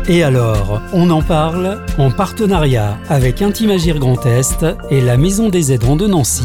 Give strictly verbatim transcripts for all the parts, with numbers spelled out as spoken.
Et alors, on en parle en partenariat avec Intimagir Grand Est et la Maison des Aidants de Nancy.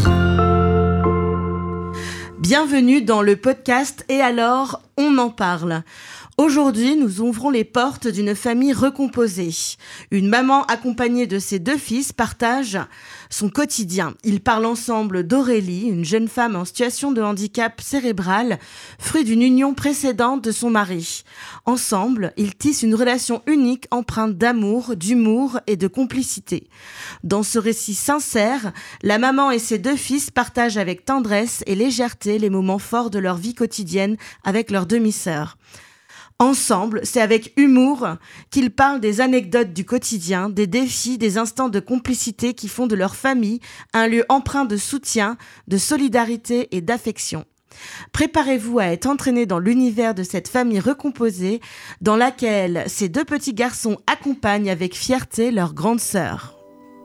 Bienvenue dans le podcast Et alors, on en parle. Aujourd'hui, nous ouvrons les portes d'une famille recomposée. Une maman accompagnée de ses deux fils partage son quotidien. Ils parlent ensemble d'Aurélie, une jeune femme en situation de handicap cérébral, fruit d'une union précédente de son mari. Ensemble, ils tissent une relation unique empreinte d'amour, d'humour et de complicité. Dans ce récit sincère, la maman et ses deux fils partagent avec tendresse et légèreté les moments forts de leur vie quotidienne avec leur demi-sœur. Ensemble, c'est avec humour qu'ils parlent des anecdotes du quotidien, des défis, des instants de complicité qui font de leur famille un lieu empreint de soutien, de solidarité et d'affection. Préparez-vous à être entraînés dans l'univers de cette famille recomposée dans laquelle ces deux petits garçons accompagnent avec fierté leur grande sœur.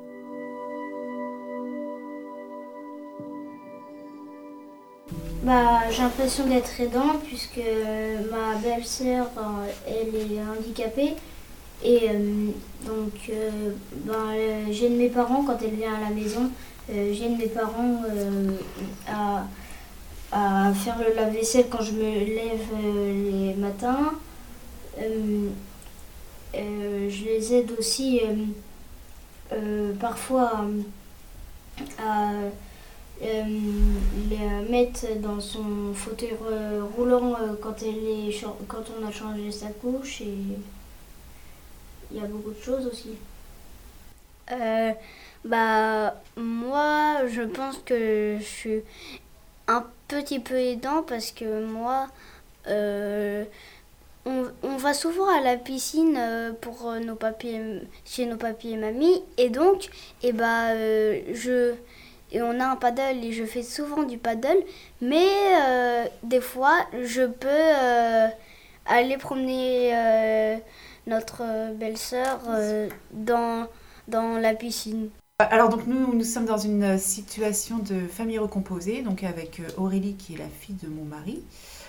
Bah, j'ai l'impression d'être aidant puisque ma belle-sœur, elle est handicapée et euh, donc euh, ben, j'aide mes parents quand elle vient à la maison, euh, j'aide mes parents euh, à, à faire le lave-vaisselle quand je me lève euh, les matins. Euh, euh, je les aide aussi euh, euh, parfois à... Euh, le mettre dans son fauteuil roulant euh, quand, elle est, quand on a changé sa couche et il y a beaucoup de choses aussi. Euh, bah moi je pense que je suis un petit peu aidant parce que moi euh, on, on va souvent à la piscine pour nos papiers, chez nos papiers et mamie et donc et bah, euh, je Et on a un paddle et je fais souvent du paddle, mais euh, des fois je peux euh, aller promener euh, notre belle-sœur euh, dans, dans la piscine. Alors donc nous, nous sommes dans une situation de famille recomposée, donc avec Aurélie qui est la fille de mon mari,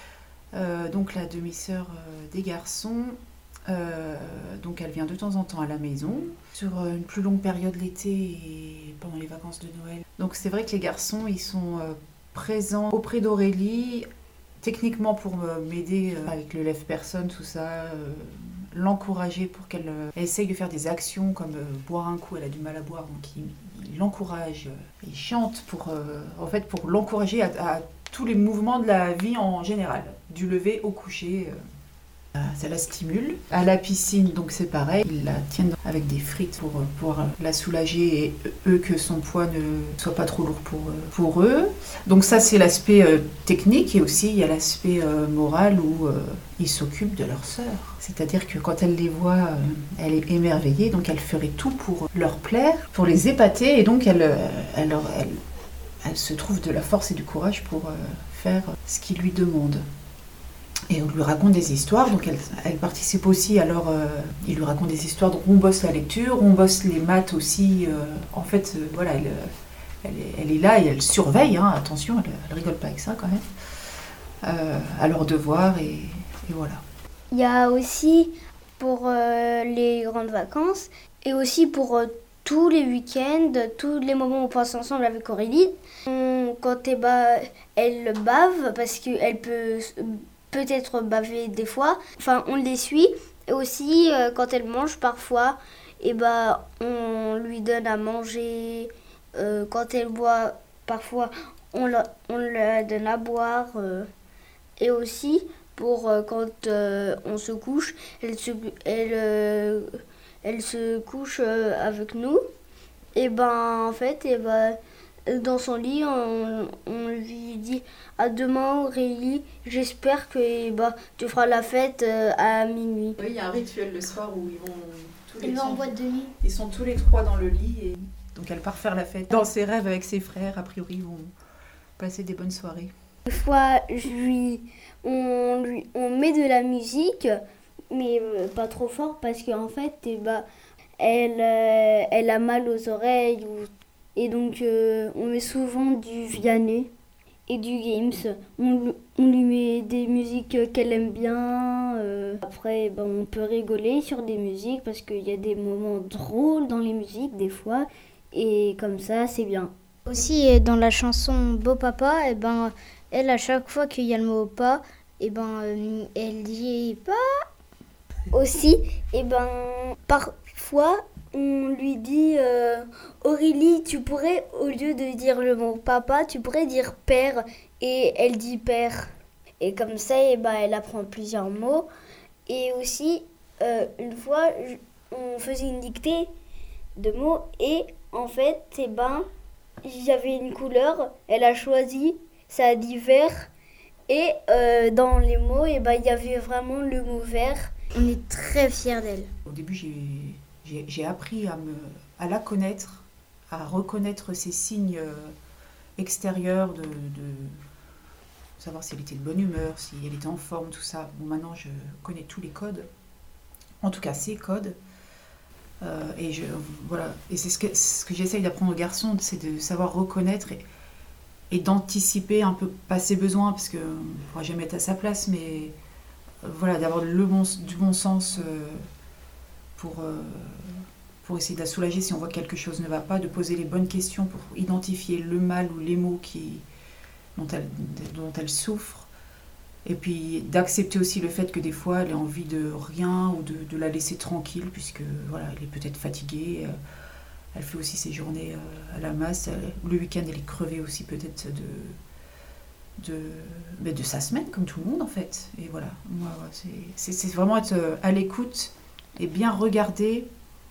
euh, donc la demi-sœur euh, des garçons. Euh, donc elle vient de temps en temps à la maison, sur une plus longue période l'été et pendant les vacances de Noël. Donc c'est vrai que les garçons, ils sont euh, présents auprès d'Aurélie, techniquement pour euh, m'aider euh, avec le lève-personne, tout ça, euh, l'encourager pour qu'elle euh, essaye de faire des actions comme euh, boire un coup, elle a du mal à boire, donc il, il l'encourage, euh, il chante pour, euh, en fait, pour l'encourager à, à tous les mouvements de la vie en général, du lever au coucher. Euh. Ça la stimule. À la piscine, donc c'est pareil, ils la tiennent avec des frites pour pouvoir la soulager et eux que son poids ne soit pas trop lourd pour, pour eux. Donc ça c'est l'aspect euh, technique et aussi il y a l'aspect euh, moral où euh, ils s'occupent de leur sœur. C'est-à-dire que quand elle les voit, euh, elle est émerveillée, donc elle ferait tout pour leur plaire, pour les épater et donc elle, euh, elle, elle, elle se trouve de la force et du courage pour euh, faire ce qu'ils lui demandent. Et on lui raconte des histoires, donc elle, elle participe aussi, alors euh, il lui raconte des histoires, donc on bosse la lecture, on bosse les maths aussi, euh, en fait, euh, voilà, elle, elle, est, elle est là et elle surveille, hein, attention, elle, elle rigole pas avec ça quand même, euh, à leurs devoirs et, et voilà. Il y a aussi pour euh, les grandes vacances et aussi pour euh, tous les week-ends, tous les moments où on passe ensemble avec Aurélie, on, quand elle, ba- elle bave, parce qu'elle peut... peut-être baver des fois, enfin on les suit et aussi euh, quand elle mange parfois et bah on lui donne à manger, euh, quand elle boit parfois on la, on la donne à boire euh, et aussi pour euh, quand euh, on se couche elle se, elle, euh, elle se couche euh, avec nous et ben en fait et ben dans son lit, on, on lui dit à demain Aurélie, j'espère que bah, tu feras la fête euh, à minuit. Oui, il y a un rituel le soir où ils vont tous les Ils vont en sont, boîte de nuit. Ils sont tous les trois dans le lit et donc elle part faire la fête. Dans ses rêves avec ses frères, a priori, ils vont passer des bonnes soirées. Des fois, je lui, on, lui, on met de la musique, mais euh, pas trop fort parce qu'en fait, et bah, elle, euh, elle a mal aux oreilles ou et donc, euh, on met souvent du Vianney. et du games. On, on lui met des musiques qu'elle aime bien. Euh, après, ben, on peut rigoler sur des musiques parce qu'il y a des moments drôles dans les musiques des fois. Et comme ça, c'est bien. Aussi, dans la chanson Beau Papa, et ben, elle, à chaque fois qu'il y a le mot pas, et ben, euh, elle dit pas. Aussi, et ben, parfois, on lui dit euh, Aurélie, tu pourrais, au lieu de dire le mot papa, tu pourrais dire père. Et elle dit père. Et comme ça, et ben, elle apprend plusieurs mots. Et aussi, euh, une fois, on faisait une dictée de mots. Et en fait, et ben, j'avais une couleur. Elle a choisi, ça a dit vert. Et euh, dans les mots, et ben, il y avait vraiment le mot vert. On est très fiers d'elle. Au début, j'ai, j'ai, j'ai appris à, me, à la connaître, à reconnaître ses signes extérieurs, de, de savoir si elle était de bonne humeur, si elle était en forme, tout ça. Bon, maintenant, je connais tous les codes, en tout cas ses codes. Euh, et, je, voilà. et c'est ce que, ce que j'essaye d'apprendre aux garçons, c'est de savoir reconnaître et, et d'anticiper un peu, pas ses besoins, parce qu'on ne pourra jamais être à sa place, mais... Voilà, d'avoir le bon, du bon sens euh, pour, euh, pour essayer de la soulager si on voit que quelque chose ne va pas, de poser les bonnes questions pour identifier le mal ou les maux qui, dont, elle, dont elle souffre, et puis d'accepter aussi le fait que des fois elle ait envie de rien ou de, de la laisser tranquille, puisque voilà, elle est peut-être fatiguée, euh, elle fait aussi ses journées euh, à la masse, elle, le week-end elle est crevée aussi peut-être de... De, ben de sa semaine, comme tout le monde en fait. Et voilà, moi, c'est, c'est, c'est vraiment être à l'écoute et bien regarder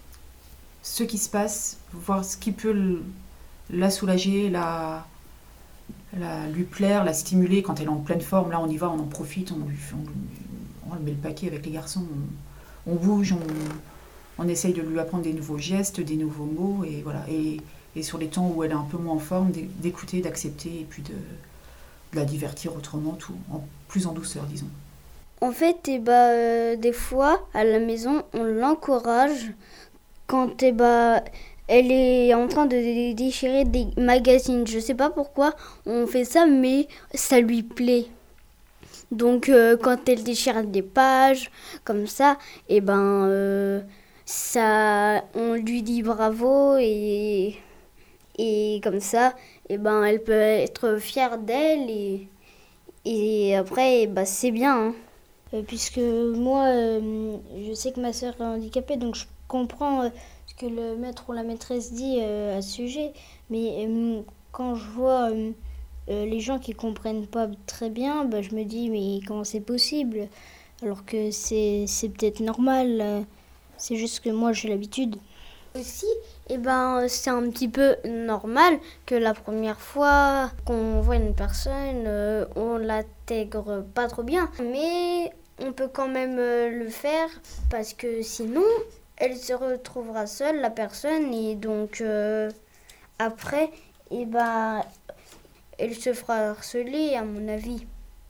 ce qui se passe, voir ce qui peut la soulager, la, la, lui plaire, la stimuler quand elle est en pleine forme. Là, on y va, on en profite, on, lui, on, on met le paquet avec les garçons, on, on bouge, on, on essaye de lui apprendre des nouveaux gestes, des nouveaux mots, et voilà. Et, et sur les temps où elle est un peu moins en forme, d'écouter, d'accepter, et puis de de la divertir autrement, tout, en, plus en douceur, disons. En fait, eh bah, euh, des fois, à la maison, on l'encourage quand eh bah, elle est en train de déchirer des magazines. Je sais pas pourquoi on fait ça, mais ça lui plaît. Donc, euh, quand elle déchire des pages, comme ça, eh ben, euh, ça, on lui dit bravo et... Et comme ça, eh ben, elle peut être fière d'elle et, et après, eh ben, c'est bien. Hein. Euh, puisque moi, euh, je sais que ma sœur est handicapée, donc je comprends euh, ce que le maître ou la maîtresse dit euh, à ce sujet. Mais euh, quand je vois euh, euh, les gens qui ne comprennent pas très bien, bah, je me dis, mais comment c'est possible? Alors que c'est, c'est peut-être normal. Euh, c'est juste que moi, j'ai l'habitude. Aussi, eh ben, c'est un petit peu normal que la première fois qu'on voit une personne, euh, on l'intègre pas trop bien. Mais on peut quand même euh, le faire parce que sinon, elle se retrouvera seule, la personne. Et donc, euh, après, eh ben, elle se fera harceler, à mon avis.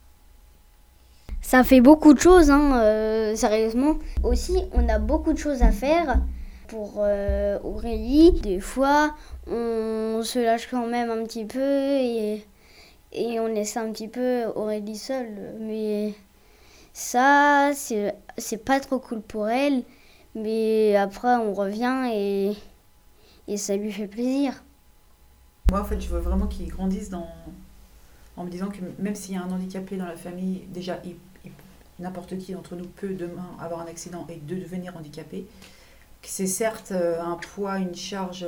Ça fait beaucoup de choses, hein, euh, sérieusement. Aussi, on a beaucoup de choses à faire. Pour euh, Aurélie, des fois, on se lâche quand même un petit peu et, et on laisse un petit peu Aurélie seule. Mais ça, c'est, c'est pas trop cool pour elle. Mais après, on revient et, et ça lui fait plaisir. Moi, en fait, je veux vraiment qu'il grandisse dans, en me disant que même s'il y a un handicapé dans la famille, déjà, il, il, n'importe qui d'entre nous peut demain avoir un accident et de devenir handicapé. C'est certes un poids, une charge,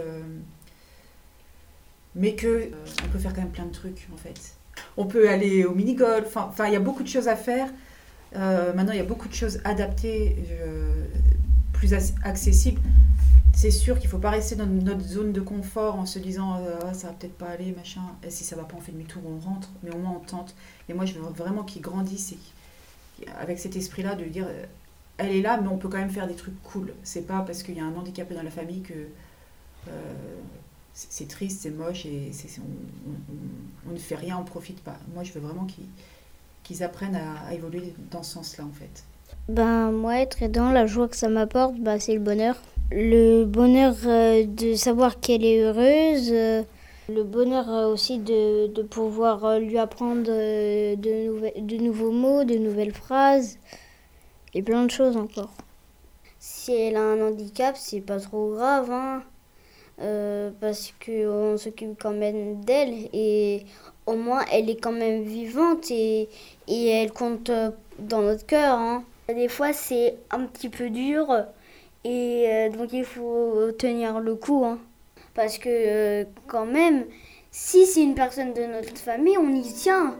mais que euh, on peut faire quand même plein de trucs en fait. On peut aller au mini-golf, enfin il y a beaucoup de choses à faire. Euh, maintenant il y a beaucoup de choses adaptées, euh, plus accessibles. C'est sûr qu'il ne faut pas rester dans notre zone de confort en se disant euh, ah, ça va peut-être pas aller, machin. Et si ça va pas, on fait demi-tour, on rentre, mais au moins on tente. Et moi je veux vraiment qu'il grandisse et, avec cet esprit-là de dire euh, elle est là, mais on peut quand même faire des trucs cool. C'est pas parce qu'il y a un handicapé dans la famille que euh, c'est, c'est triste, c'est moche et c'est, c'est, on, on, on ne fait rien, on ne profite pas. Moi, je veux vraiment qu'ils, qu'ils apprennent à, à évoluer dans ce sens-là, en fait. Ben, moi, être aidant, la joie que ça m'apporte, ben, c'est le bonheur. Le bonheur euh, de savoir qu'elle est heureuse, euh, Le bonheur euh, aussi de, de pouvoir euh, lui apprendre euh, de, nouvel- de nouveaux mots, de nouvelles phrases et plein de choses encore. Si elle a un handicap, c'est pas trop grave, hein, euh, parce qu'on s'occupe quand même d'elle et au moins elle est quand même vivante et, et elle compte euh, dans notre cœur, hein. Des fois c'est un petit peu dur et euh, donc il faut tenir le coup, hein, parce que euh, quand même, si c'est une personne de notre famille, on y tient.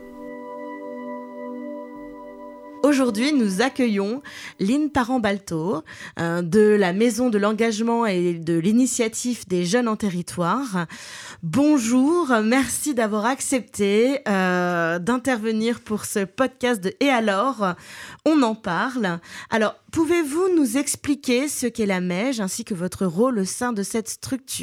Aujourd'hui, nous accueillons Lynn Parent-Balto euh, de la Maison de l'Engagement et de l'Initiative des Jeunes en Territoire. Bonjour, merci d'avoir accepté euh, d'intervenir pour ce podcast de Et alors, on en parle. Alors, pouvez-vous nous expliquer ce qu'est la M E J ainsi que votre rôle au sein de cette structure ?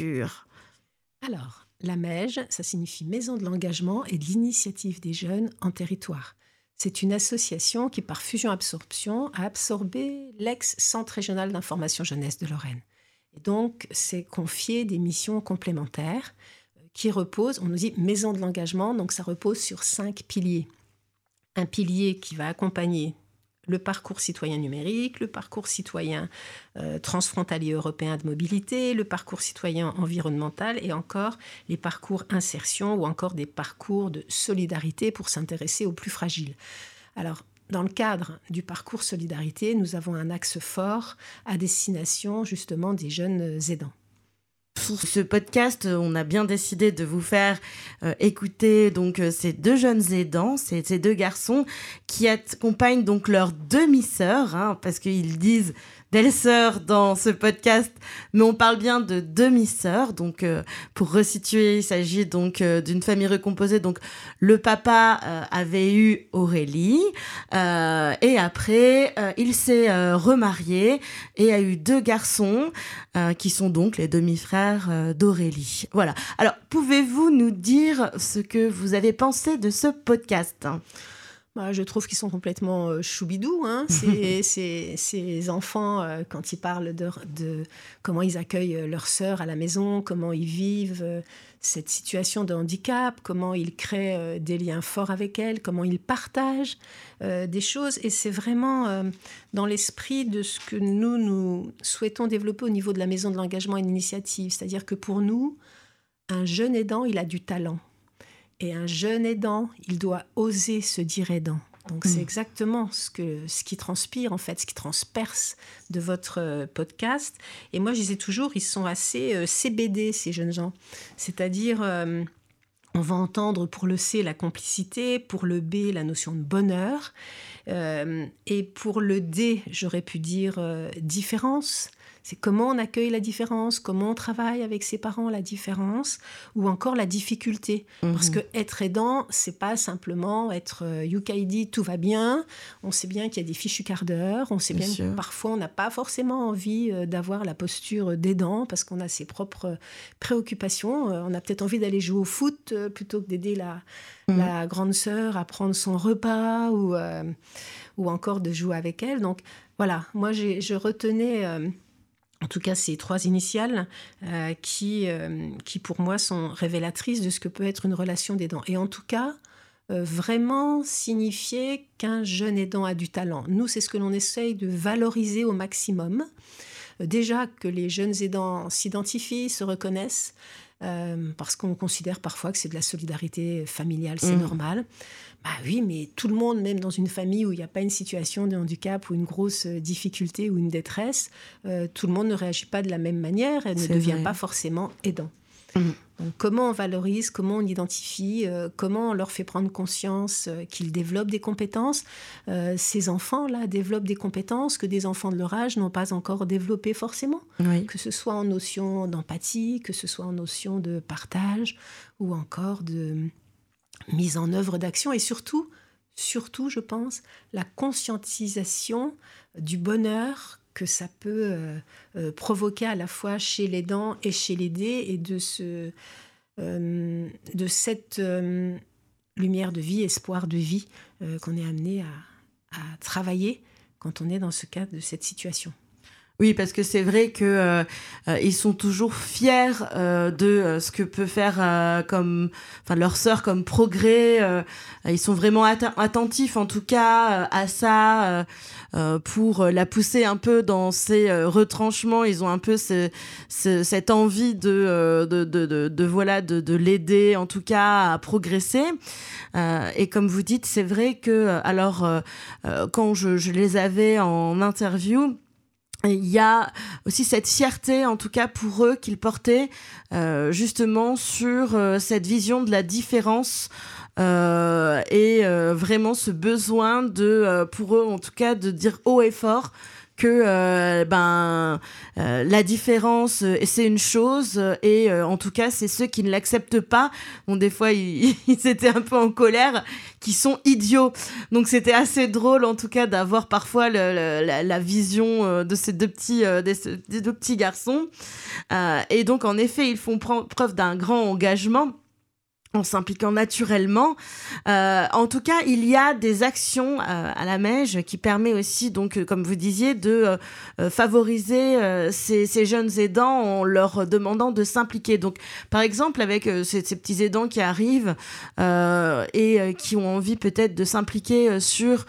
Alors, la M E J, ça signifie Maison de l'Engagement et de l'Initiative des Jeunes en Territoire. C'est une association qui, par fusion-absorption, a absorbé l'ex-Centre régional d'information jeunesse de Lorraine. Et donc, c'est confié des missions complémentaires qui reposent, on nous dit Maison de l'Engagement, donc ça repose sur cinq piliers. Un pilier qui va accompagner le parcours citoyen numérique, le parcours citoyen euh, transfrontalier européen de mobilité, le parcours citoyen environnemental et encore les parcours insertion ou encore des parcours de solidarité pour s'intéresser aux plus fragiles. Alors, dans le cadre du parcours solidarité, nous avons un axe fort à destination justement des jeunes aidants. Pour ce podcast, on a bien décidé de vous faire euh, écouter donc euh, ces deux jeunes aidants, ces, ces deux garçons qui accompagnent donc leurs demi-sœurs, hein, parce qu'ils disent belle-sœur dans ce podcast, mais on parle bien de demi-sœurs. Donc, euh, pour resituer, il s'agit donc euh, d'une famille recomposée. Donc, le papa euh, avait eu Aurélie euh, et après, euh, il s'est euh, remarié et a eu deux garçons euh, qui sont donc les demi-frères euh, d'Aurélie. Voilà. Alors, pouvez-vous nous dire ce que vous avez pensé de ce podcast ? Bah, je trouve qu'ils sont complètement euh, choubidous, hein. C'est, c'est, ces enfants, euh, quand ils parlent de, de comment ils accueillent leur sœur à la maison, comment ils vivent euh, cette situation de handicap, comment ils créent euh, des liens forts avec elle, comment ils partagent euh, des choses. Et c'est vraiment euh, dans l'esprit de ce que nous, nous souhaitons développer au niveau de la Maison de l'Engagement et de l'Initiative. C'est-à-dire que pour nous, un jeune aidant, il a du talent. Et un jeune aidant, il doit oser se dire aidant. Donc, mmh. c'est exactement ce, que, ce qui transpire, en fait, ce qui transperce de votre euh, podcast. Et moi, je disais toujours, ils sont assez euh, C B D, ces jeunes gens. C'est-à-dire, euh, on va entendre pour le C, la complicité, pour le B, la notion de bonheur. Euh, et pour le D, j'aurais pu dire euh, différence. C'est comment on accueille la différence, comment on travaille avec ses parents la différence, ou encore la difficulté. Mmh. Parce que être aidant, c'est pas simplement être euh, yukaidi, tout va bien. On sait bien qu'il y a des fichus quarts d'heure. On sait bien, bien que parfois on n'a pas forcément envie euh, d'avoir la posture d'aidant parce qu'on a ses propres préoccupations. Euh, on a peut-être envie d'aller jouer au foot euh, plutôt que d'aider la, mmh. la grande sœur à prendre son repas ou, euh, ou encore de jouer avec elle. Donc voilà, moi j'ai, je retenais... Euh, En tout cas, ces trois initiales euh, qui, euh, qui, pour moi, sont révélatrices de ce que peut être une relation d'aidant. Et en tout cas, euh, vraiment signifier qu'un jeune aidant a du talent. Nous, c'est ce que l'on essaye de valoriser au maximum. Euh, déjà que les jeunes aidants s'identifient, se reconnaissent, euh, parce qu'on considère parfois que c'est de la solidarité familiale, c'est mmh. normal. Bah oui, mais tout le monde, même dans une famille où il n'y a pas une situation de handicap ou une grosse difficulté ou une détresse, euh, tout le monde ne réagit pas de la même manière et ne c'est devient vrai. Pas forcément aidant. Mmh. Donc, comment on valorise, comment on identifie, euh, comment on leur fait prendre conscience euh, qu'ils développent des compétences. Euh, ces enfants-là développent des compétences que des enfants de leur âge n'ont pas encore développées forcément. Oui. Que ce soit en notion d'empathie, que ce soit en notion de partage ou encore de mise en œuvre d'actions et surtout, surtout, je pense, la conscientisation du bonheur que ça peut euh, euh, provoquer à la fois chez l'aidant et chez l'aidé et de, ce, euh, de cette euh, lumière de vie, espoir de vie euh, qu'on est amené à, à travailler quand on est dans ce cadre de cette situation. Oui, parce que c'est vrai que euh, euh, ils sont toujours fiers euh, de euh, ce que peut faire euh, comme, enfin leur sœur comme progrès. Euh, ils sont vraiment att- attentifs, en tout cas, euh, à ça euh, euh, pour la pousser un peu dans ses euh, retranchements. Ils ont un peu ce, ce, cette envie de, euh, de, de, de, de voilà, de, de l'aider, en tout cas, à progresser. Euh, et comme vous dites, c'est vrai que, alors, euh, euh, quand je, je les avais en interview. Il y a aussi cette fierté, en tout cas pour eux, qu'ils portaient euh, justement sur euh, cette vision de la différence euh, et euh, vraiment ce besoin de, euh, pour eux en tout cas, de dire haut et fort que euh, ben euh, la différence euh, c'est une chose et euh, en tout cas c'est ceux qui ne l'acceptent pas. Bon, des fois ils, ils étaient un peu en colère, qui sont idiots. Donc c'était assez drôle en tout cas d'avoir parfois le, le, la, la vision euh, de ces deux petits euh, des, des deux petits garçons. Euh, et donc en effet ils font preuve d'un grand engagement en s'impliquant naturellement. Euh, en tout cas, il y a des actions euh, à la Mège qui permet aussi, donc, euh, comme vous disiez, de euh, favoriser euh, ces, ces jeunes aidants en leur demandant de s'impliquer. Donc, par exemple, avec euh, ces, ces petits aidants qui arrivent euh, et euh, qui ont envie peut-être de s'impliquer sur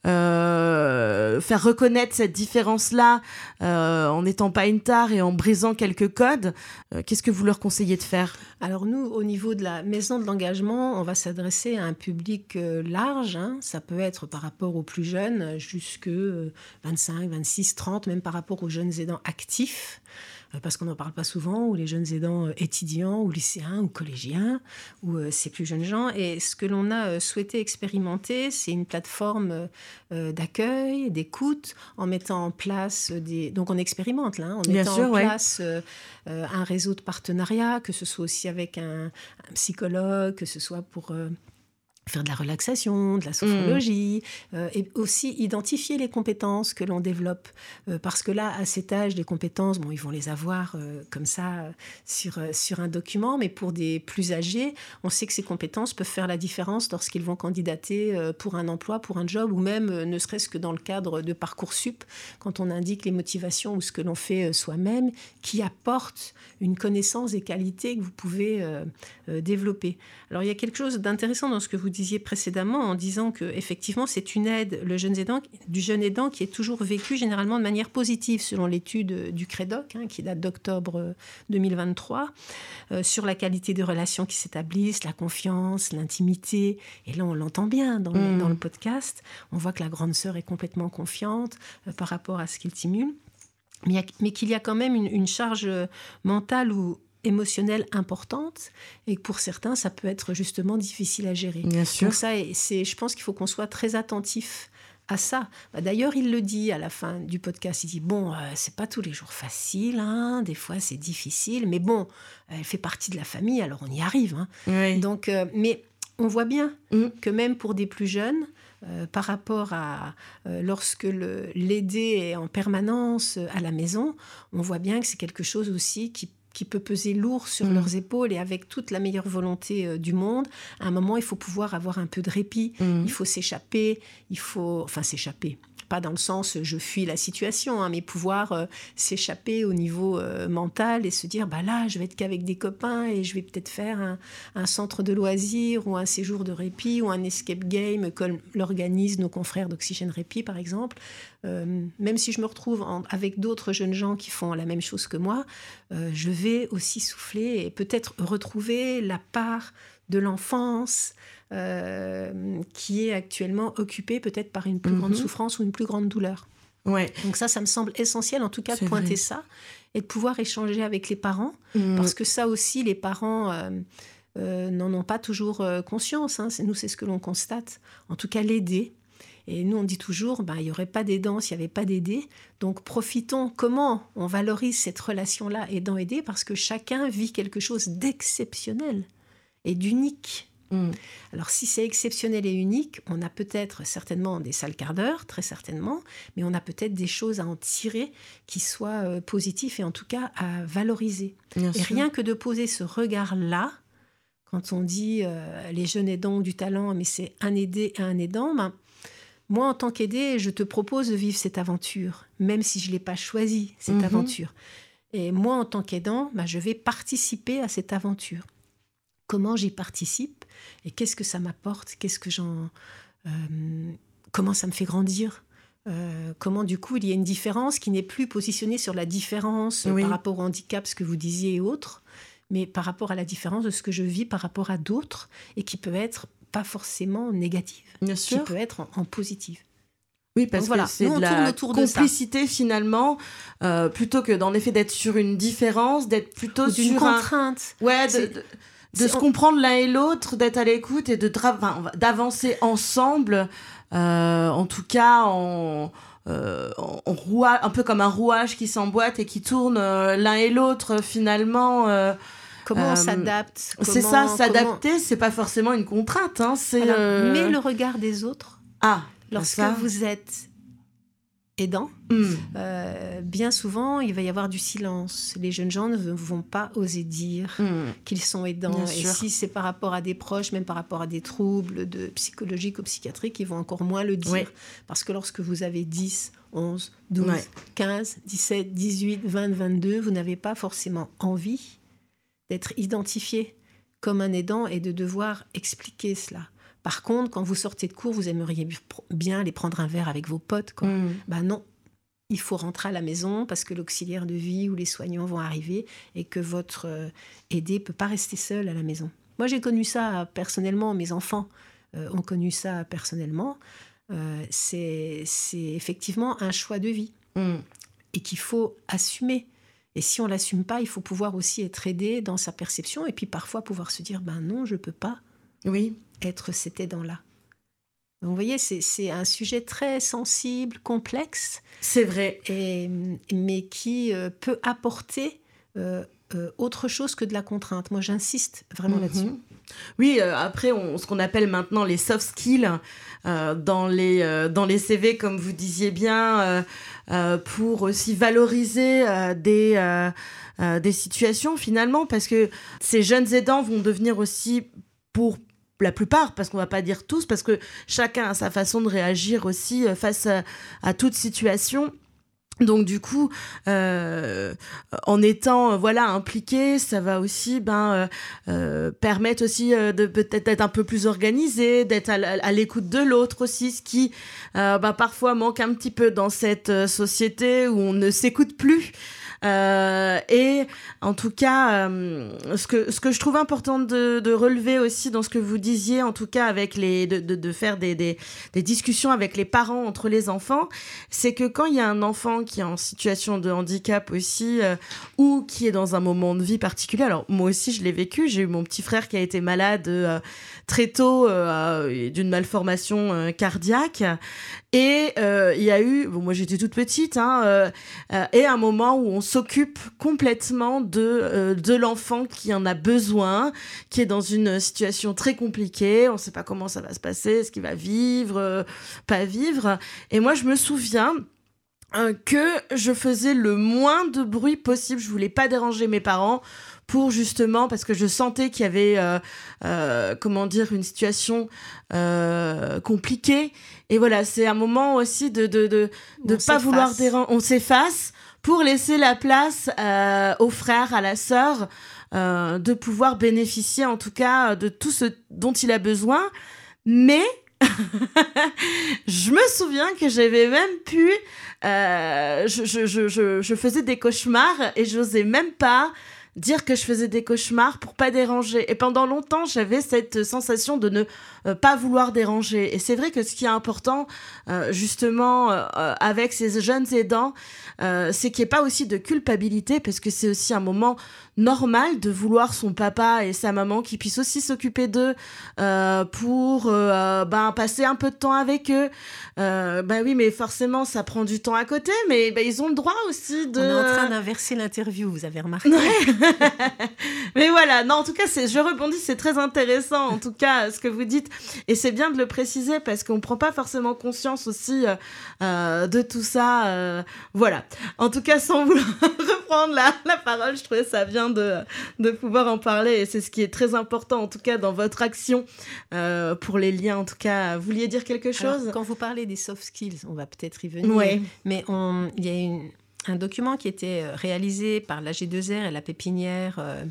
euh, faire reconnaître cette différence-là euh, en n'étant pas une tare et en brisant quelques codes, euh, qu'est-ce que vous leur conseillez de faire ? Alors nous, au niveau de la maison de l'engagement, on va s'adresser à un public euh, large. Hein. Ça peut être par rapport aux plus jeunes, jusque euh, vingt-cinq, vingt-six, trente, même par rapport aux jeunes aidants actifs, euh, parce qu'on n'en parle pas souvent, ou les jeunes aidants euh, étudiants, ou lycéens, ou collégiens, ou euh, ces plus jeunes gens. Et ce que l'on a euh, souhaité expérimenter, c'est une plateforme euh, d'accueil, d'écoute, en mettant en place des... Donc on expérimente là, hein, en Bien mettant sûr, en ouais. place euh, euh, un réseau de partenariat, que ce soit aussi avec un, un psychologue, que ce soit pour euh, faire de la relaxation, de la sophrologie, mmh. euh, et aussi identifier les compétences que l'on développe. Euh, parce que là, à cet âge, des compétences, bon, ils vont les avoir euh, comme ça euh, sur, euh, sur un document, mais pour des plus âgés, on sait que ces compétences peuvent faire la différence lorsqu'ils vont candidater euh, pour un emploi, pour un job, ou même euh, ne serait-ce que dans le cadre de Parcoursup, quand on indique les motivations ou ce que l'on fait euh, soi-même, qui apporte une connaissance des qualités que vous pouvez euh, euh, développer. Alors, il y a quelque chose d'intéressant dans ce que vous disiez précédemment en disant que effectivement c'est une aide le jeune aidant, du jeune aidant qui est toujours vécu généralement de manière positive selon l'étude du Crédoc hein, qui date d'octobre deux mille vingt-trois euh, sur la qualité des relations qui s'établissent, la confiance, l'intimité, et là on l'entend bien dans, mmh. le, dans le podcast, on voit que la grande sœur est complètement confiante euh, par rapport à ce qu'il stimule, mais, il y a, mais qu'il y a quand même une, une charge mentale ou émotionnelle importante et que pour certains, ça peut être justement difficile à gérer. Bien sûr. Donc ça, c'est, je pense qu'il faut qu'on soit très attentif à ça. Bah d'ailleurs, il le dit à la fin du podcast, il dit « Bon, euh, c'est pas tous les jours facile, hein, des fois c'est difficile, mais bon, elle fait partie de la famille, alors on y arrive. Hein. » Oui. Donc, euh, mais on voit bien mmh. que même pour des plus jeunes, Euh, par rapport à euh, lorsque le, l'aider est en permanence à la maison, on voit bien que c'est quelque chose aussi qui, qui peut peser lourd sur mmh. leurs épaules, et avec toute la meilleure volonté euh, du monde, à un moment, il faut pouvoir avoir un peu de répit, mmh. il faut s'échapper, il faut... Enfin, s'échapper. Pas dans le sens je fuis la situation, hein, mais pouvoir euh, s'échapper au niveau euh, mental et se dire bah là je vais être qu'avec des copains et je vais peut-être faire un, un centre de loisirs ou un séjour de répit ou un escape game comme l'organisent nos confrères d'Oxygène Répit par exemple. Euh, même si je me retrouve en, avec d'autres jeunes gens qui font la même chose que moi, euh, je vais aussi souffler et peut-être retrouver la part de l'enfance euh, qui est actuellement occupée peut-être par une plus mmh. grande souffrance ou une plus grande douleur. Ouais. Donc ça, ça me semble essentiel en tout cas c'est de pointer vrai. Ça et de pouvoir échanger avec les parents mmh. parce que ça aussi, les parents euh, euh, n'en ont pas toujours euh, conscience. Hein. C'est, nous, c'est ce que l'on constate. En tout cas, l'aider. Et nous, on dit toujours, ben, il n'y aurait pas d'aidant s'il n'y avait pas d'aidé. Donc, profitons comment on valorise cette relation-là aidant-aidé parce que chacun vit quelque chose d'exceptionnel et d'unique. Mmh. Alors, si c'est exceptionnel et unique, on a peut-être certainement des sales quarts d'heure, très certainement, mais on a peut-être des choses à en tirer qui soient euh, positifs et en tout cas à valoriser. Bien et sûr. Rien que de poser ce regard-là, quand on dit euh, les jeunes aidants ont du talent, mais c'est un aidé et un aidant, ben, Moi, en tant qu'aidée, je te propose de vivre cette aventure, même si je ne l'ai pas choisie, cette Mhm. aventure. Et moi, en tant qu'aidant, bah, je vais participer à cette aventure. Comment j'y participe et qu'est-ce que ça m'apporte, qu'est-ce que j'en, euh, comment ça me fait grandir, euh, comment du coup il y a une différence qui n'est plus positionnée sur la différence Oui. par rapport au handicap, ce que vous disiez et autres, mais par rapport à la différence de ce que je vis par rapport à d'autres et qui peut être pas forcément négative, Bien qui sûr. peut être en, en positive. Oui, parce Donc voilà, que c'est nous, on de tourne la autour de ça. complicité finalement, euh, plutôt que d'en effet d'être sur une différence, d'être plutôt Ou d'une sur un... contrainte. Ouais, de, C'est- de, de c'est- se on- comprendre l'un et l'autre, d'être à l'écoute et de tra- enfin, on va- d'avancer ensemble, euh, en tout cas en, euh, en, en rouage, un peu comme un rouage qui s'emboîte et qui tourne euh, l'un et l'autre finalement. euh, Comment Euh, on s'adapte c'est comment- ça, comment- s'adapter, c'est pas forcément une contrainte. Hein, c'est, Alors, euh, mais le regard des autres, Ah, lorsque ça. vous êtes aidant, Hmm. euh, bien souvent, il va y avoir du silence. Les jeunes gens ne vont pas oser dire Hmm. qu'ils sont aidants. Bien Et sûr. si c'est par rapport à des proches, même par rapport à des troubles de psychologiques ou psychiatriques, ils vont encore moins le dire. Oui. Parce que lorsque vous avez dix, onze, douze, Ouais. quinze, dix-sept, dix-huit, vingt, vingt-deux, vous n'avez pas forcément envie d'être identifié comme un aidant et de devoir expliquer cela. Par contre, quand vous sortez de cours, vous aimeriez bien aller prendre un verre avec vos potes, quoi. Hmm. Ben non, il faut rentrer à la maison parce que l'auxiliaire de vie ou les soignants vont arriver et que votre euh, aidé ne peut pas rester seul à la maison. Moi, j'ai connu ça personnellement, mes enfants euh, ont connu ça personnellement. Euh, c'est, c'est effectivement un choix de vie Hmm. et qu'il faut assumer. Et si on ne l'assume pas, il faut pouvoir aussi être aidé dans sa perception et puis parfois pouvoir se dire, ben non, je ne peux pas Oui. être cet aidant-là. Donc, vous voyez, c'est, c'est un sujet très sensible, complexe, C'est vrai. et, mais qui euh, peut apporter euh, euh, autre chose que de la contrainte. Moi, j'insiste vraiment Mhm. là-dessus. Oui, euh, après, on, ce qu'on appelle maintenant les soft skills euh, dans, les, euh, dans les C V, comme vous disiez bien, euh, euh, pour aussi valoriser euh, des, euh, euh, des situations finalement, parce que ces jeunes aidants vont devenir aussi, pour la plupart, parce qu'on va pas dire tous, parce que chacun a sa façon de réagir aussi euh, face à, à toute situation. Donc du coup, euh, en étant euh, voilà impliqué, ça va aussi ben euh, euh, permettre aussi euh, de peut-être d'être un peu plus organisé, d'être à, à l'écoute de l'autre aussi, ce qui euh, ben, parfois manque un petit peu dans cette euh, société où on ne s'écoute plus. Euh, et en tout cas, euh, ce que ce que je trouve important de, de relever aussi dans ce que vous disiez, en tout cas avec les de de, de faire des, des des discussions avec les parents entre les enfants, c'est que quand il y a un enfant qui est en situation de handicap aussi euh, ou qui est dans un moment de vie particulier, alors moi aussi je l'ai vécu, j'ai eu mon petit frère qui a été malade euh, très tôt euh, d'une malformation euh, cardiaque. Et euh, il y a eu, bon, moi j'étais toute petite, hein, euh, euh, et un moment où on s'occupe complètement de, euh, de l'enfant qui en a besoin, qui est dans une situation très compliquée, on ne sait pas comment ça va se passer, est-ce qu'il va vivre, euh, pas vivre. Et moi je me souviens euh, que je faisais le moins de bruit possible, je voulais pas déranger mes parents, pour justement, parce que je sentais qu'il y avait, euh, euh, comment dire, une situation euh, compliquée. Et voilà, c'est un moment aussi de de de, de pas vouloir déranger. On s'efface pour laisser la place euh, au frère, à la sœur, euh, de pouvoir bénéficier en tout cas de tout ce dont il a besoin. Mais je me souviens que j'avais même pu, euh, je, je, je, je, je faisais des cauchemars et j'osais même pas dire que je faisais des cauchemars pour pas déranger. Et pendant longtemps, j'avais cette sensation de ne euh, pas vouloir déranger. Et c'est vrai que ce qui est important, euh, justement, euh, avec ces jeunes aidants, euh, c'est qu'il n'y ait pas aussi de culpabilité, parce que c'est aussi un moment normal de vouloir son papa et sa maman qui puissent aussi s'occuper d'eux euh, pour euh, ben, passer un peu de temps avec eux. Euh, ben oui, mais forcément, ça prend du temps à côté, mais ben, ils ont le droit aussi de... On est en train d'inverser l'interview, vous avez remarqué. Ouais. Mais voilà, non, en tout cas, c'est, je rebondis, c'est très intéressant, en tout cas, ce que vous dites. Et c'est bien de le préciser, parce qu'on ne prend pas forcément conscience aussi euh, euh, de tout ça. Euh, voilà. En tout cas, sans vouloir prendre la, la parole. Je trouvais ça bien de, de pouvoir en parler. Et c'est ce qui est très important, en tout cas, dans votre action euh, pour les liens. En tout cas, vous vouliez dire quelque chose ? Alors, quand vous parlez des soft skills, on va peut-être y venir. Ouais. Mais on, il y a une, un document qui était réalisé par l'A G deux R et la Pépinière euh,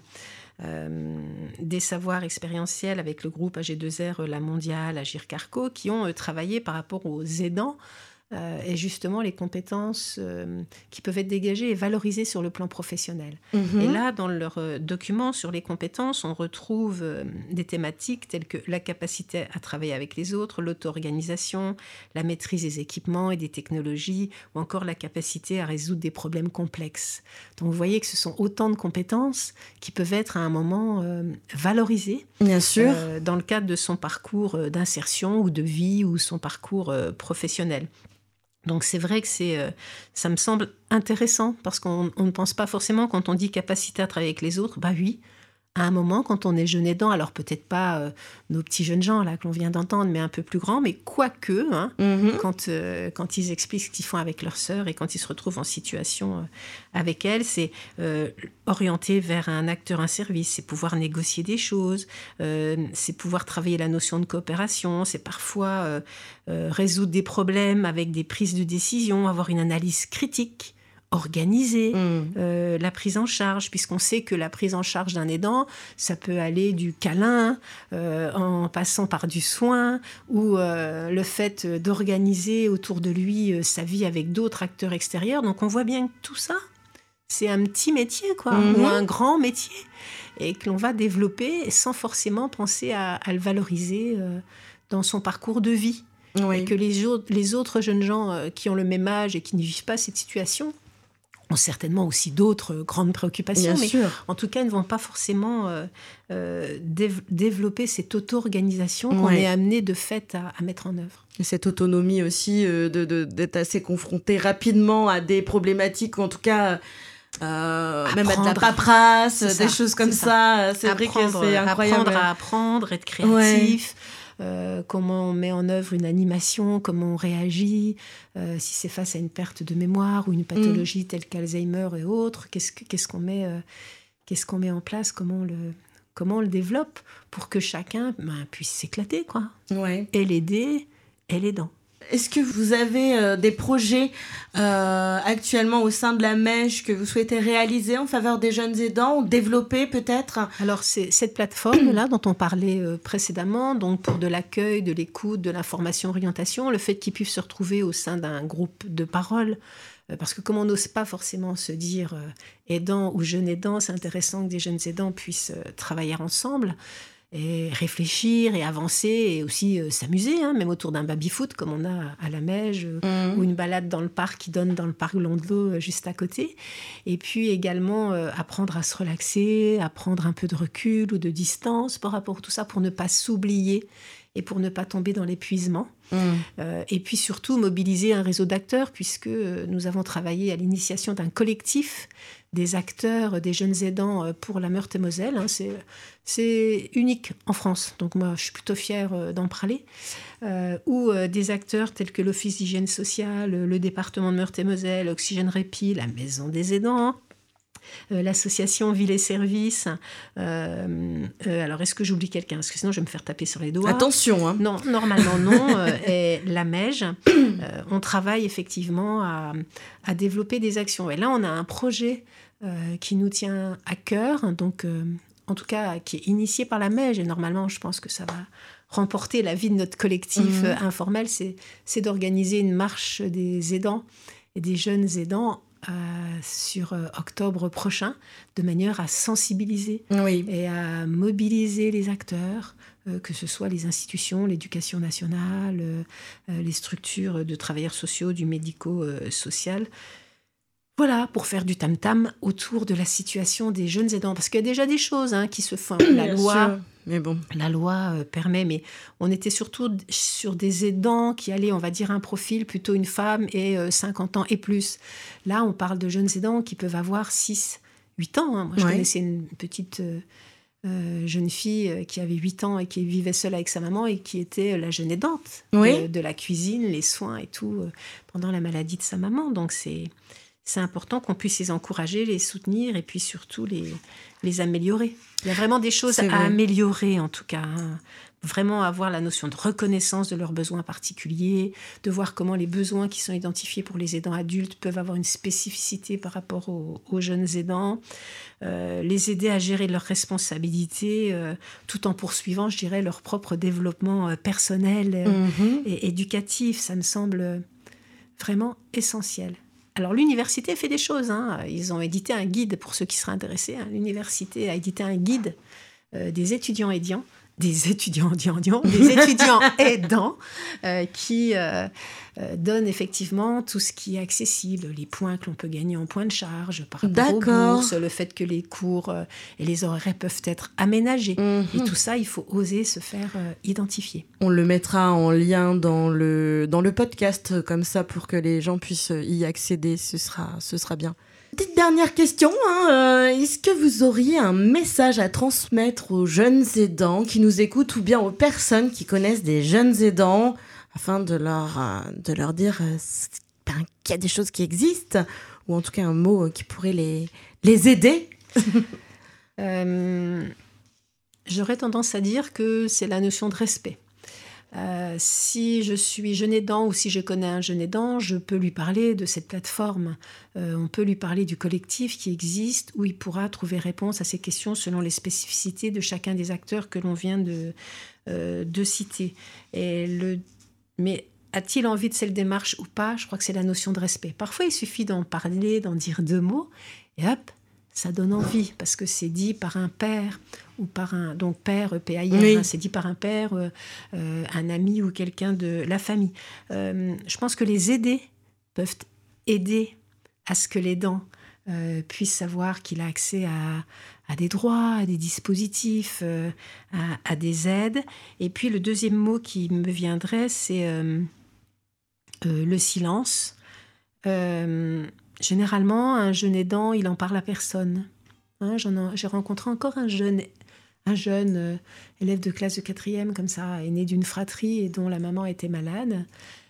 euh, des savoirs expérientiels avec le groupe A G deux R, La Mondiale, Agir Carco, qui ont euh, travaillé par rapport aux aidants euh, et justement les compétences euh, qui peuvent être dégagées et valorisées sur le plan professionnel. Mm-hmm. Et là, dans leur euh, document sur les compétences, on retrouve euh, des thématiques telles que la capacité à travailler avec les autres, l'auto-organisation, la maîtrise des équipements et des technologies, ou encore la capacité à résoudre des problèmes complexes. Donc vous voyez que ce sont autant de compétences qui peuvent être à un moment euh, valorisées. Bien sûr. Euh, dans le cadre de son parcours euh, d'insertion ou de vie ou son parcours euh, professionnel. Donc c'est vrai que c'est, euh, ça me semble intéressant parce qu'on on ne pense pas forcément quand on dit capacité à travailler avec les autres, bah oui, à un moment quand on est jeune aidant, alors peut-être pas euh, nos petits jeunes gens là que l'on vient d'entendre, mais un peu plus grands, mais quoique, hein, Mm-hmm. quand, euh, quand ils expliquent ce qu'ils font avec leur sœur et quand ils se retrouvent en situation euh, avec elle, c'est euh, orienté vers un acteur, un service, c'est pouvoir négocier des choses, euh, c'est pouvoir travailler la notion de coopération, c'est parfois euh, euh, résoudre des problèmes avec des prises de décision, avoir une analyse critique, organiser Mm. euh, la prise en charge, puisqu'on sait que la prise en charge d'un aidant, ça peut aller du câlin, euh, en passant par du soin, ou euh, le fait d'organiser autour de lui euh, sa vie avec d'autres acteurs extérieurs. Donc on voit bien que tout ça, c'est un petit métier, quoi, Mm-hmm. ou un grand métier, et que l'on va développer sans forcément penser à, à le valoriser euh, dans son parcours de vie. Oui. Et que les, autres- les autres jeunes gens euh, qui ont le même âge et qui ne vivent pas cette situation ont certainement aussi d'autres euh, grandes préoccupations, Bien mais sûr. en tout cas ne vont pas forcément euh, euh, dév- développer cette auto-organisation qu'on Ouais. est amené de fait à, à mettre en œuvre. Et cette autonomie aussi, euh, de, de, d'être assez confronté rapidement à des problématiques, ou en tout cas, euh, même à de la Apprendre. paperasse, C'est des ça, choses comme c'est ça. C'est vrai que Apprendre, c'est incroyable. apprendre à apprendre, être créatif, euh, comment on met en œuvre une animation, comment on réagit, euh, si c'est face à une perte de mémoire ou une pathologie telle qu'Alzheimer et autres, qu'est-ce, que- qu'est-ce qu'on met, euh, qu'est-ce qu'on met en place, comment on le, comment on le développe pour que chacun ben, puisse s'éclater, quoi. Ouais. Et l'aider, et l'aidant. Est-ce que vous avez euh, des projets euh, actuellement au sein de la Mèche que vous souhaitez réaliser en faveur des jeunes aidants, ou développer peut-être ? Alors, c'est cette plateforme-là dont on parlait euh, précédemment, donc pour de l'accueil, de l'écoute, de l'information, orientation, le fait qu'ils puissent se retrouver au sein d'un groupe de parole, euh, parce que comme on n'ose pas forcément se dire euh, aidant ou jeune aidant, c'est intéressant que des jeunes aidants puissent euh, travailler ensemble et réfléchir et avancer et aussi euh, s'amuser, hein, même autour d'un baby-foot comme on a à la Mège, euh, ou une balade dans le parc qui donne dans le parc Londelot euh, juste à côté. Et puis également euh, apprendre à se relaxer, à prendre un peu de recul ou de distance par rapport à tout ça pour ne pas s'oublier et pour ne pas tomber dans l'épuisement. Mmh. Euh, et puis surtout mobiliser un réseau d'acteurs, puisque euh, nous avons travaillé à l'initiation d'un collectif des acteurs, euh, des jeunes aidants euh, pour la Meurthe-et-Moselle. Hein. C'est, c'est unique en France, donc moi je suis plutôt fière euh, d'en parler. Euh, où euh, des acteurs tels que l'Office d'hygiène sociale, le département de Meurthe-et-Moselle, Oxygène Répit, la Maison des aidants, Euh, l'association Ville et Services. Euh, euh, alors, est-ce que j'oublie quelqu'un ? Parce que sinon, je vais me faire taper sur les doigts. Attention, hein. Non, normalement non. euh, et la Mège, euh, on travaille effectivement à, à développer des actions. Et là, on a un projet euh, qui nous tient à cœur, donc euh, en tout cas qui est initié par la Mège. Et normalement, je pense que ça va remporter la vie de notre collectif Mmh. euh, informel. C'est, c'est d'organiser une marche des aidants et des jeunes aidants Euh, sur euh, octobre prochain, de manière à sensibiliser Oui. et à mobiliser les acteurs, euh, que ce soit les institutions, l'éducation nationale, euh, euh, les structures de travailleurs sociaux, du médico-social. Voilà, pour faire du tam-tam autour de la situation des jeunes aidants. Parce qu'il y a déjà des choses hein, qui se font. La Bien loi... sûr. Mais bon. La loi euh, permet, mais on était surtout d- sur des aidants qui allaient, on va dire, un profil plutôt une femme et euh, cinquante ans et plus. Là, on parle de jeunes aidants qui peuvent avoir six, huit ans. Hein. Moi, je Ouais. connaissais une petite euh, euh, jeune fille euh, qui avait huit ans et qui vivait seule avec sa maman et qui était la jeune aidante Oui. de, de la cuisine, les soins et tout, euh, pendant la maladie de sa maman. Donc, c'est... c'est important qu'on puisse les encourager, les soutenir et puis surtout les, les améliorer. Il y a vraiment des choses à améliorer en tout cas, hein. Vraiment avoir la notion de reconnaissance de leurs besoins particuliers, de voir comment les besoins qui sont identifiés pour les aidants adultes peuvent avoir une spécificité par rapport aux, aux jeunes aidants, euh, les aider à gérer leurs responsabilités euh, tout en poursuivant, je dirais, leur propre développement euh, personnel euh, mm-hmm. et éducatif. Ça me semble vraiment essentiel. Alors l'université fait des choses, hein. Ils ont édité un guide, pour ceux qui seraient intéressés, hein. L'université a édité un guide euh, des étudiants aidants, des étudiants aidants, des étudiants aidants euh, qui euh, euh, donnent effectivement tout ce qui est accessible, les points que l'on peut gagner en points de charge par rapport D'accord. aux bourses, le fait que les cours euh, et les horaires peuvent être aménagés. Mm-hmm. Et tout ça, il faut oser se faire euh, identifier. On le mettra en lien dans le, dans le podcast, comme ça, pour que les gens puissent y accéder. Ce sera, ce sera bien. Petite dernière question, hein, euh, est-ce que vous auriez un message à transmettre aux jeunes aidants qui nous écoutent ou bien aux personnes qui connaissent des jeunes aidants afin de leur, euh, de leur dire euh, ben, qu'il y a des choses qui existent ou en tout cas un mot qui pourrait les, les aider euh, J'aurais tendance à dire que c'est la notion de respect. Euh, si je suis jeune aidant ou si je connais un jeune aidant, je peux lui parler de cette plateforme. Euh, on peut lui parler du collectif qui existe où il pourra trouver réponse à ces questions selon les spécificités de chacun des acteurs que l'on vient de, euh, de citer. Et le, mais a-t-il envie de cette démarche ou pas ? Je crois que c'est la notion de respect. Parfois, il suffit d'en parler, d'en dire deux mots et hop, ça donne envie parce que c'est dit par un père ou par un donc père P A I R, oui. hein, c'est dit par un père, euh, euh, un ami ou quelqu'un de la famille. Euh, je pense que les aidés peuvent aider à ce que l'aidant euh, puisse savoir qu'il a accès à, à des droits, à des dispositifs, euh, à, à des aides. Et puis le deuxième mot qui me viendrait, c'est euh, euh, le silence. Euh, Généralement, un jeune aidant, il en parle à personne. Hein, j'en ai, j'ai rencontré encore un jeune, un jeune euh, élève de classe de quatrième, comme ça, est né d'une fratrie et dont la maman était malade,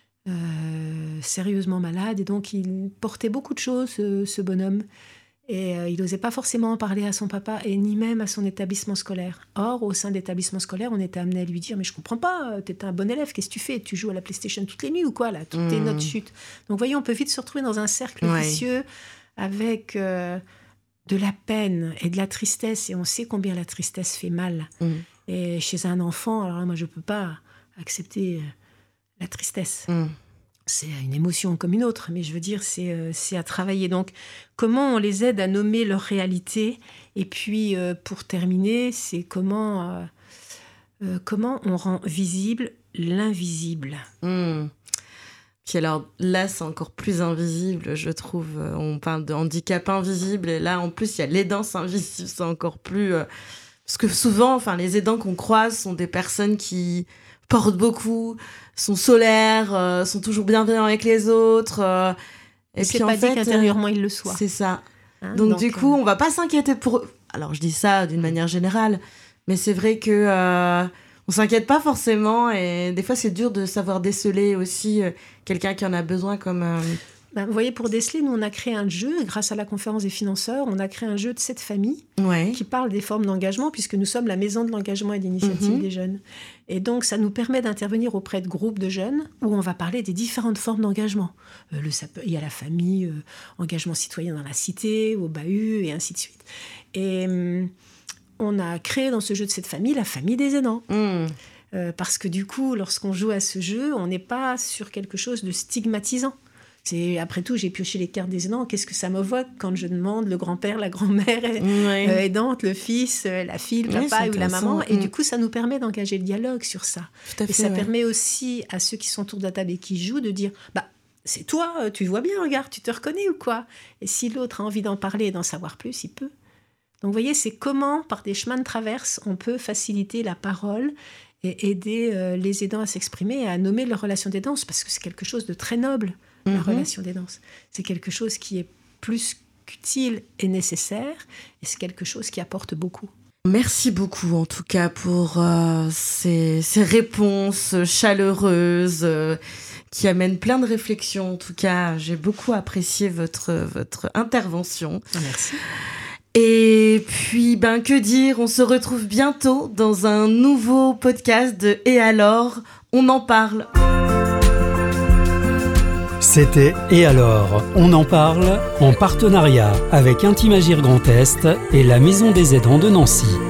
euh, sérieusement malade. Et donc, il portait beaucoup de choses, ce, ce bonhomme. Et euh, il n'osait pas forcément en parler à son papa et ni même à son établissement scolaire. Or, au sein de l'établissement scolaire, on était amené à lui dire « Mais je ne comprends pas, tu es un bon élève, qu'est-ce que tu fais ? Tu joues à la PlayStation toutes les nuits ou quoi là ? Toutes tes mmh. notes chutent. » Donc, voyez, on peut vite se retrouver dans un cercle ouais. vicieux avec euh, de la peine et de la tristesse. Et on sait combien la tristesse fait mal. Mmh. Et chez un enfant, alors là, moi, je ne peux pas accepter euh, la tristesse. Mmh. C'est une émotion comme une autre, mais je veux dire, c'est, euh, c'est à travailler. Donc, comment on les aide à nommer leur réalité ? Et puis, euh, pour terminer, c'est comment, euh, euh, comment on rend visible l'invisible. Mmh. Puis alors, là, c'est encore plus invisible, je trouve. On parle de handicap invisible, et là, en plus, il y a l'aidance invisible, c'est encore plus... Euh... Parce que souvent, enfin, les aidants qu'on croise sont des personnes qui... portent beaucoup, sont solaires, euh, sont toujours bienveillants avec les autres. Euh, et c'est puis, pas en dit fait, qu'intérieurement, euh, ils le soient. C'est ça. Hein, donc, donc, du coup, euh... on va pas s'inquiéter pour eux. Alors, je dis ça d'une manière générale, mais c'est vrai que euh, on s'inquiète pas forcément. Et des fois, c'est dur de savoir déceler aussi euh, quelqu'un qui en a besoin comme... Euh... Ben, vous voyez, pour déceler, nous, on a créé un jeu, grâce à la conférence des financeurs, on a créé un jeu de sept familles ouais. qui parle des formes d'engagement, puisque nous sommes la maison de l'engagement et d'initiative mmh. des jeunes. Et donc, ça nous permet d'intervenir auprès de groupes de jeunes où on va parler des différentes formes d'engagement. Euh, le, ça peut, il y a la famille, euh, engagement citoyen dans la cité, au bahut, et ainsi de suite. Et euh, on a créé dans ce jeu de sept familles la famille des aidants. Mmh. Euh, parce que du coup, lorsqu'on joue à ce jeu, on n'est pas sur quelque chose de stigmatisant. C'est, après tout, j'ai pioché les cartes des aidants. Qu'est-ce que ça m'évoque quand je demande le grand-père, la grand-mère ouais. euh, aidante, le fils, euh, la fille, le papa ouais, ou la maman. Et mmh. du coup, ça nous permet d'engager le dialogue sur ça. Tout à fait, et ça ouais. permet aussi à ceux qui sont autour de la table et qui jouent de dire bah, « c'est toi, tu vois bien, regarde, tu te reconnais ou quoi ?» Et si l'autre a envie d'en parler et d'en savoir plus, il peut. Donc, vous voyez, c'est comment, par des chemins de traverse, on peut faciliter la parole et aider euh, les aidants à s'exprimer et à nommer leur relation d'aidance, parce que c'est quelque chose de très noble. La mmh. relation d'aidance. C'est quelque chose qui est plus qu'utile et nécessaire, et c'est quelque chose qui apporte beaucoup. Merci beaucoup, en tout cas, pour euh, ces, ces réponses chaleureuses euh, qui amène plein de réflexions. En tout cas, j'ai beaucoup apprécié votre, votre intervention. Merci. Et puis, ben, que dire, on se retrouve bientôt dans un nouveau podcast de Et alors, on en parle. C'était Et alors, on en parle, en partenariat avec Intimagir Grand Est et la Maison des Aidants de Nancy.